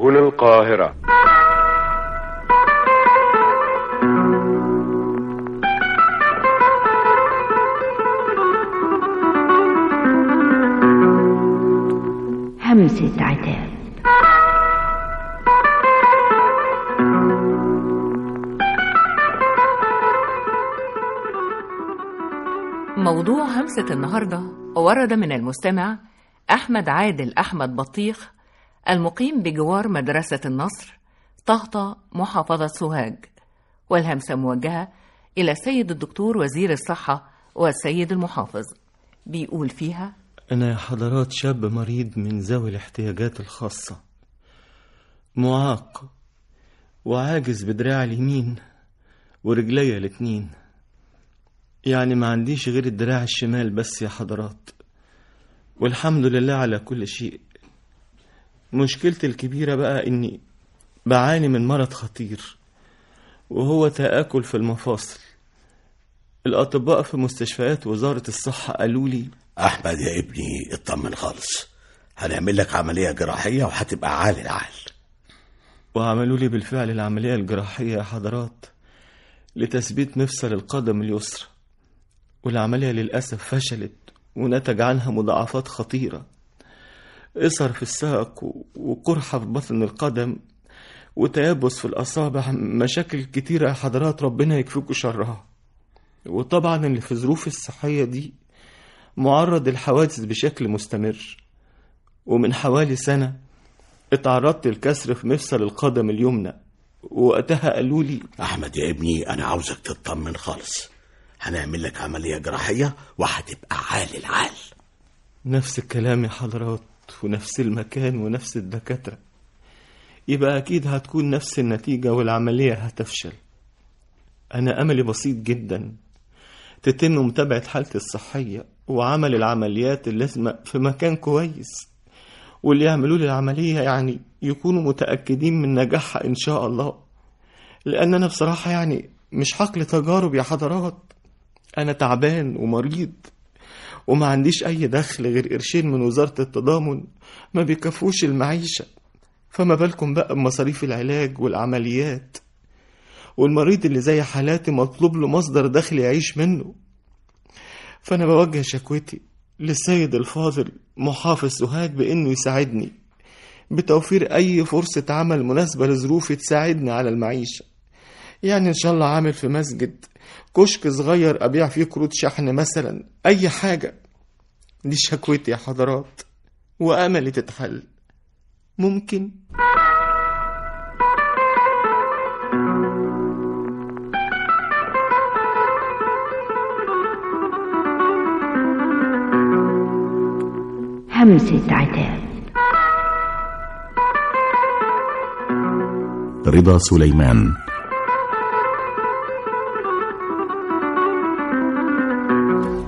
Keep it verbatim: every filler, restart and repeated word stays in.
هنا القاهرة. همسة عتاب. موضوع همسة النهاردة ورد من المستمع أحمد عادل أحمد بطيخ، المقيم بجوار مدرسة النصر، طهطا، محافظة سوهاج، والهمسة موجهة إلى السيد الدكتور وزير الصحة والسيد المحافظ. بيقول فيها: أنا يا حضرات شاب مريض من ذوي الاحتياجات الخاصة، معاق وعاجز بدراع اليمين ورجلي الاتنين، يعني ما عنديش غير الدراع الشمال بس يا حضرات، والحمد لله على كل شيء. مشكلتي الكبيرة بقى إني بعاني من مرض خطير وهو تآكل في المفاصل. الأطباء في مستشفيات وزارة الصحة قالوا لي: أحمد يا ابني اطمن خالص، هنعمل لك عملية جراحية وهتبقى عال العال. وعملوا لي بالفعل العملية الجراحية يا حضرات لتثبيت مفصل القدم اليسرى، والعملية للأسف فشلت ونتج عنها مضاعفات خطيرة: إصر في الساق وقرحة في بطن القدم وتيبس في الأصابع، مشاكل كتيرة يا حضرات ربنا يكفيكوا شرها. وطبعا اللي في ظروف الصحية دي معرض للحوادث بشكل مستمر، ومن حوالي سنة اتعرضت للكسر في مفصل القدم اليمنى، وقتها قالوا لي: أحمد يا ابني أنا عاوزك تطمن خالص، هنعمل لك عملية جراحية وهتبقى عال العال. نفس الكلام يا حضرات، ونفس المكان ونفس الدكاترة، يبقى أكيد هتكون نفس النتيجة والعملية هتفشل. أنا أملي بسيط جدا، تتم متابعة حالتي الصحية وعمل العمليات اللازمة في مكان كويس، واللي يعملوا لي العملية يعني يكونوا متأكدين من نجاحها إن شاء الله، لأن أنا بصراحة يعني مش حقل تجارب يا حضرات. أنا تعبان ومريض وما عنديش أي دخل غير قرشين من وزارة التضامن ما بيكفوش المعيشة، فما بالكم بقى بمصاريف العلاج والعمليات. والمريض اللي زي حالاتي مطلوب له مصدر دخل يعيش منه. فأنا بوجه شكوتي للسيد الفاضل محافظ سوهاج بأنه يساعدني بتوفير أي فرصة عمل مناسبة لظروفي تساعدني على المعيشة، يعني إن شاء الله عامل في مسجد، كشك صغير أبيع فيه كروت شحن مثلا، أي حاجة. دي شكوتي يا حضرات وأملي تتحل. ممكن؟ همسة عتاب. رضا سليمان.